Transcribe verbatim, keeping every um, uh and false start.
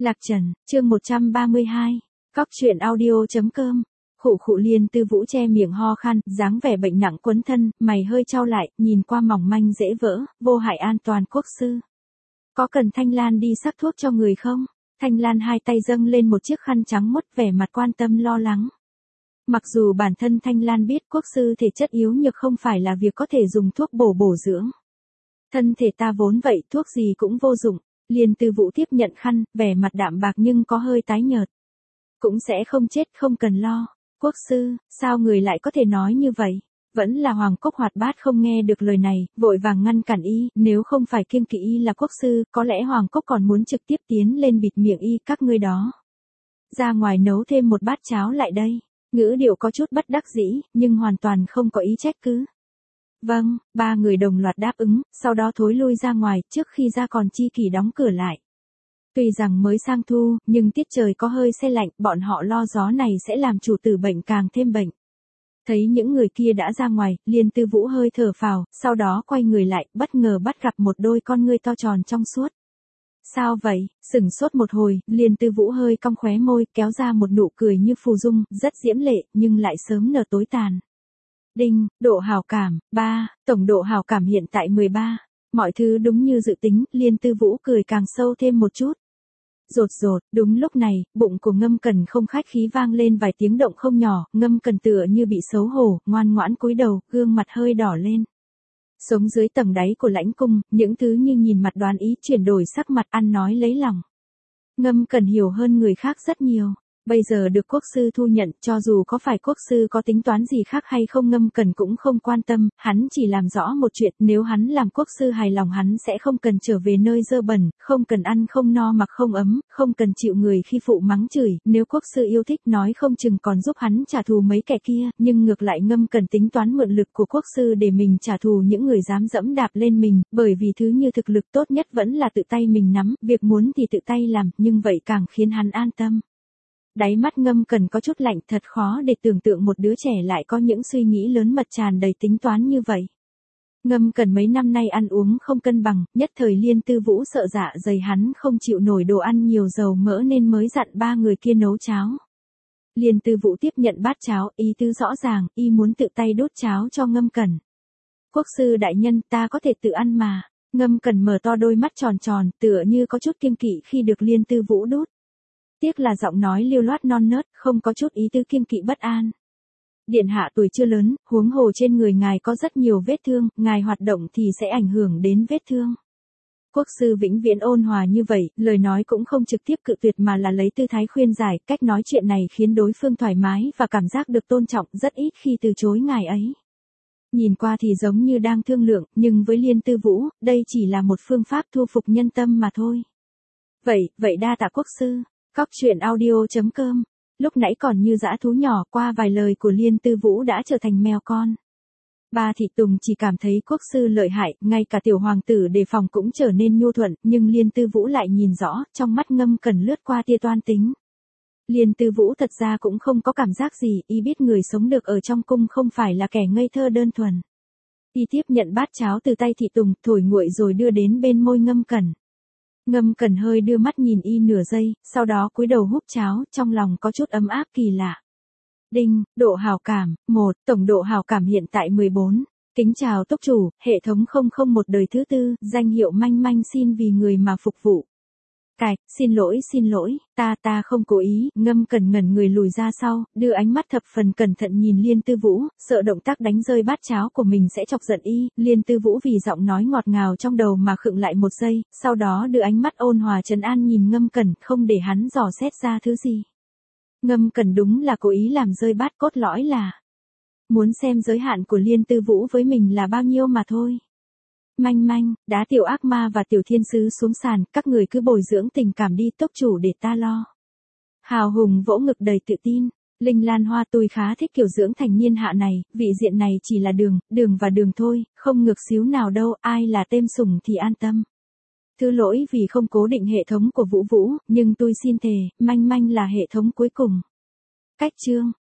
Lạc Trần, chương một trăm ba mươi hai. Cóc truyện audio.com. Khụ khụ Liên Tư Vũ che miệng ho khan, dáng vẻ bệnh nặng quấn thân, mày hơi chau lại, nhìn qua mỏng manh dễ vỡ, vô hại an toàn quốc sư. Có cần Thanh Lan đi sắc thuốc cho người không? Thanh Lan hai tay dâng lên một chiếc khăn trắng mốt, vẻ mặt quan tâm lo lắng. Mặc dù bản thân Thanh Lan biết quốc sư thể chất yếu nhược không phải là việc có thể dùng thuốc bổ bổ dưỡng. Thân thể ta vốn vậy, thuốc gì cũng vô dụng. Liên Tư Vũ tiếp nhận khăn, vẻ mặt đạm bạc nhưng có hơi tái nhợt. Cũng sẽ không chết, không cần lo. Quốc sư, sao người lại có thể nói như vậy? Vẫn là Hoàng Cốc hoạt bát không nghe được lời này, vội vàng ngăn cản y, nếu không phải kiêng kỵ y là quốc sư, có lẽ Hoàng Cốc còn muốn trực tiếp tiến lên bịt miệng y, các ngươi đó. Ra ngoài nấu thêm một bát cháo lại đây. Ngữ điệu có chút bất đắc dĩ, nhưng hoàn toàn không có ý trách cứ. Vâng, ba người đồng loạt đáp ứng, sau đó thối lui ra ngoài, trước khi ra còn chi kỷ đóng cửa lại. Tuy rằng mới sang thu, nhưng tiết trời có hơi se lạnh, bọn họ lo gió này sẽ làm chủ tử bệnh càng thêm bệnh. Thấy những người kia đã ra ngoài, Liên Tư Vũ hơi thở phào, sau đó quay người lại, bất ngờ bắt gặp một đôi con ngươi to tròn trong suốt. Sao vậy? Sửng sốt một hồi, Liên Tư Vũ hơi cong khóe môi, kéo ra một nụ cười như phù dung, rất diễm lệ, nhưng lại sớm nở tối tàn. Đinh, độ hào cảm, ba, tổng độ hào cảm hiện tại mười ba. Mọi thứ đúng như dự tính, Liên Tư Vũ cười càng sâu thêm một chút. Rột rột, đúng lúc này, bụng của Ngâm Cần không khách khí vang lên vài tiếng động không nhỏ, Ngâm Cần tựa như bị xấu hổ, ngoan ngoãn cúi đầu, gương mặt hơi đỏ lên. Sống dưới tầng đáy của lãnh cung, những thứ như nhìn mặt đoán ý chuyển đổi sắc mặt ăn nói lấy lòng. Ngâm Cần hiểu hơn người khác rất nhiều. Bây giờ được quốc sư thu nhận, cho dù có phải quốc sư có tính toán gì khác hay không Ngâm Cần cũng không quan tâm, hắn chỉ làm rõ một chuyện, nếu hắn làm quốc sư hài lòng hắn sẽ không cần trở về nơi dơ bẩn, không cần ăn không no mặc không ấm, không cần chịu người khi phụ mắng chửi, nếu quốc sư yêu thích nói không chừng còn giúp hắn trả thù mấy kẻ kia, nhưng ngược lại Ngâm Cần tính toán mượn lực của quốc sư để mình trả thù những người dám dẫm đạp lên mình, bởi vì thứ như thực lực tốt nhất vẫn là tự tay mình nắm, việc muốn thì tự tay làm, nhưng vậy càng khiến hắn an tâm. Đáy mắt Ngâm Cần có chút lạnh, thật khó để tưởng tượng một đứa trẻ lại có những suy nghĩ lớn mật tràn đầy tính toán như vậy. Ngâm Cần mấy năm nay ăn uống không cân bằng, nhất thời Liên Tư Vũ sợ dạ dày hắn không chịu nổi đồ ăn nhiều dầu mỡ nên mới dặn ba người kia nấu cháo. Liên Tư Vũ tiếp nhận bát cháo, ý tứ rõ ràng, y muốn tự tay đốt cháo cho Ngâm Cần. Quốc sư đại nhân, ta có thể tự ăn mà. Ngâm Cần mở to đôi mắt tròn tròn, tựa như có chút kiêng kỵ khi được Liên Tư Vũ đốt. Tiếc là giọng nói lưu loát non nớt, không có chút ý tứ kiêng kỵ bất an. Điện hạ tuổi chưa lớn, huống hồ trên người ngài có rất nhiều vết thương, ngài hoạt động thì sẽ ảnh hưởng đến vết thương. Quốc sư vĩnh viễn ôn hòa như vậy, lời nói cũng không trực tiếp cự tuyệt mà là lấy tư thái khuyên giải, cách nói chuyện này khiến đối phương thoải mái và cảm giác được tôn trọng, rất ít khi từ chối ngài ấy. Nhìn qua thì giống như đang thương lượng, nhưng với Liên Tư Vũ, đây chỉ là một phương pháp thu phục nhân tâm mà thôi. Vậy, vậy đa tạ quốc sư. Cóc truyện audio.com. Lúc nãy còn như dã thú nhỏ, qua vài lời của Liên Tư Vũ đã trở thành mèo con. Ba thị tùng chỉ cảm thấy quốc sư lợi hại, ngay cả tiểu hoàng tử đề phòng cũng trở nên nhu thuận, nhưng Liên Tư Vũ lại nhìn rõ, trong mắt Ngâm Cần lướt qua tia toan tính. Liên Tư Vũ thật ra cũng không có cảm giác gì, y biết người sống được ở trong cung không phải là kẻ ngây thơ đơn thuần. Y tiếp nhận bát cháo từ tay thị tùng, thổi nguội rồi đưa đến bên môi Ngâm Cần. Ngâm Cần hơi đưa mắt nhìn y nửa giây, sau đó cúi đầu húp cháo, trong lòng có chút ấm áp kỳ lạ. Đinh, độ hào cảm, một, tổng độ hào cảm hiện tại mười bốn. Kính chào túc chủ, hệ thống không không một đời thứ tư, danh hiệu manh manh xin vì người mà phục vụ. Cạch, xin lỗi xin lỗi, ta ta không cố ý, Ngâm Cần ngẩn người lùi ra sau, đưa ánh mắt thập phần cẩn thận nhìn Liên Tư Vũ, sợ động tác đánh rơi bát cháo của mình sẽ chọc giận y, Liên Tư Vũ vì giọng nói ngọt ngào trong đầu mà khựng lại một giây, sau đó đưa ánh mắt ôn hòa trấn an nhìn Ngâm Cần, không để hắn dò xét ra thứ gì. Ngâm Cần đúng là cố ý làm rơi bát, cốt lõi là muốn xem giới hạn của Liên Tư Vũ với mình là bao nhiêu mà thôi. Manh manh, đá tiểu ác ma và tiểu thiên sứ xuống sàn, các người cứ bồi dưỡng tình cảm đi, túc chủ để ta lo. Hào hùng vỗ ngực đầy tự tin. Linh Lan Hoa tôi khá thích kiểu dưỡng thành niên hạ này, vị diện này chỉ là đường, đường và đường thôi, không ngược xíu nào đâu, ai là tên sủng thì an tâm. Thứ lỗi vì không cố định hệ thống của Vũ Vũ, nhưng tôi xin thề, manh manh là hệ thống cuối cùng. Cách chương.